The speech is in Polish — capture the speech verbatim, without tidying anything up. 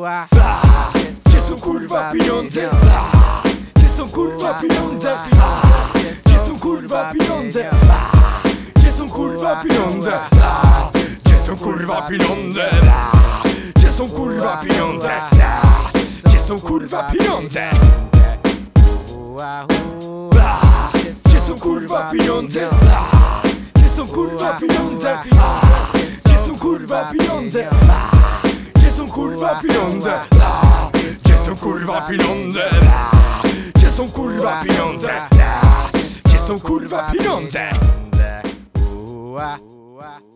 Gdzie są kurwa pieniądze? Gdzie są kurwa pieniądze? Gdzie są kurwa pieniądze? Gdzie są kurwa pieniądze? Gdzie są kurwa pieniądze? Gdzie są kurwa pieniądze? Gdzie są kurwa pieniądze? Gdzie są kurwa pieniądze? Gdzie są kurwa pieniądze? Gdzie są kurwa pieniądze? Gdzie są kurwa pieniądze? Gdzie są kurwa pieniądze? Gdzie są kurwa pieniądze? Gdzie są kurwa pieniądze?